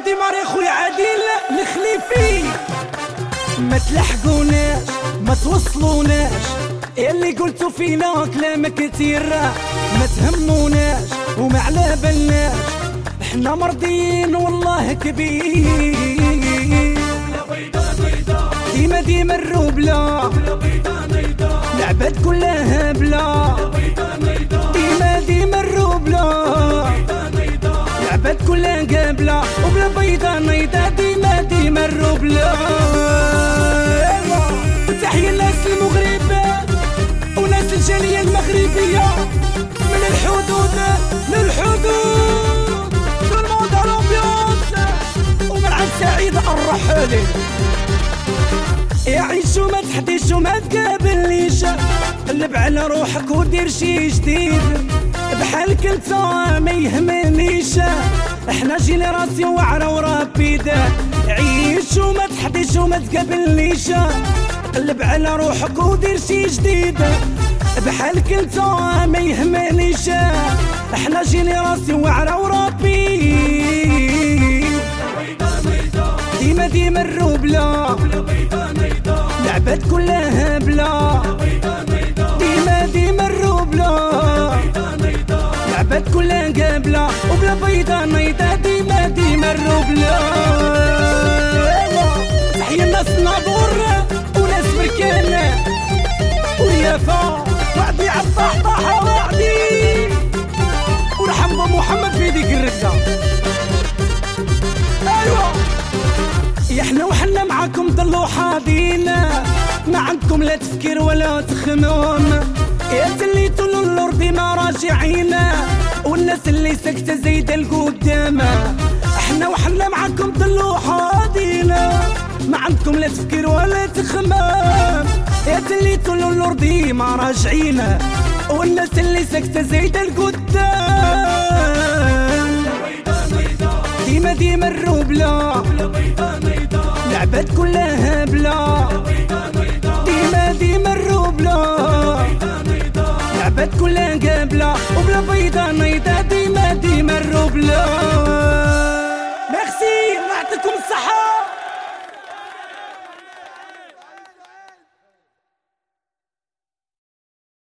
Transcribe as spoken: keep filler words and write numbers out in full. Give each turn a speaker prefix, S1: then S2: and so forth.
S1: ديماري خويا عادل الخليفي. ما تلحقوناش ما توصلوناش، اللي قلتو فينا كلام كتير ما تهموناش وما على بالناش، احنا مرضيين والله كبير. ديما ديما الروبلا العباد كلها هبلة، ديما ديما الروبلا العباد كلها قابلة، وبلا بيضة نيضة ديما ديما الروبلا. تحية الناس المغربة وناس الجالية المغربية من الحدود للحدود، في الموضة الأبيض ومن عند سعيد الرحالي. يعيش وما تحديش وما تقابلنيش، قلب على روحك ودير شي جديد، بحالك انت ما يهمنيش، احنا جينيراسيون واعرة ورابيدة. عيش وما تحديش وما تقابلنيش، قلب على روحك ودير شي جديد، بحالك انت ما يهمنيش، احنا جينيراسيون واعرة ورابيد. ديما ديما الروبلا العباد كلها هبلة، ديما ديما الروبلا العباد كلها قابلة، وبلا بيضة نيضة ديما ديما الروبلا. تحية الناس ناظور وناس بركان ويافا وعدي عالطحطاحة وعدي ورحمة محمد في ديك الرجة. ايوا احنا وحنا معاكم ضلوا حاضينا، ما عندكم لا تفكير ولا تخمام، يا تليتو للأرض ما راجعينا، والناس اللي سكتة زايدة القدام. احنا وحنا معاكم ضلوا حاضينا، ما عندكم لا تفكير ولا تخمام، يا تليتو للأرض ما راجعينا، والناس اللي سكتة زايدة القدام. ديما ديما الروبلا العباد كلها هبلة، ديما ديما الروبلا العباد كلها قابلة، وبلا بيضة نيضة ديما ديما الروبلا. ميرسي الله يعطيكم الصحة.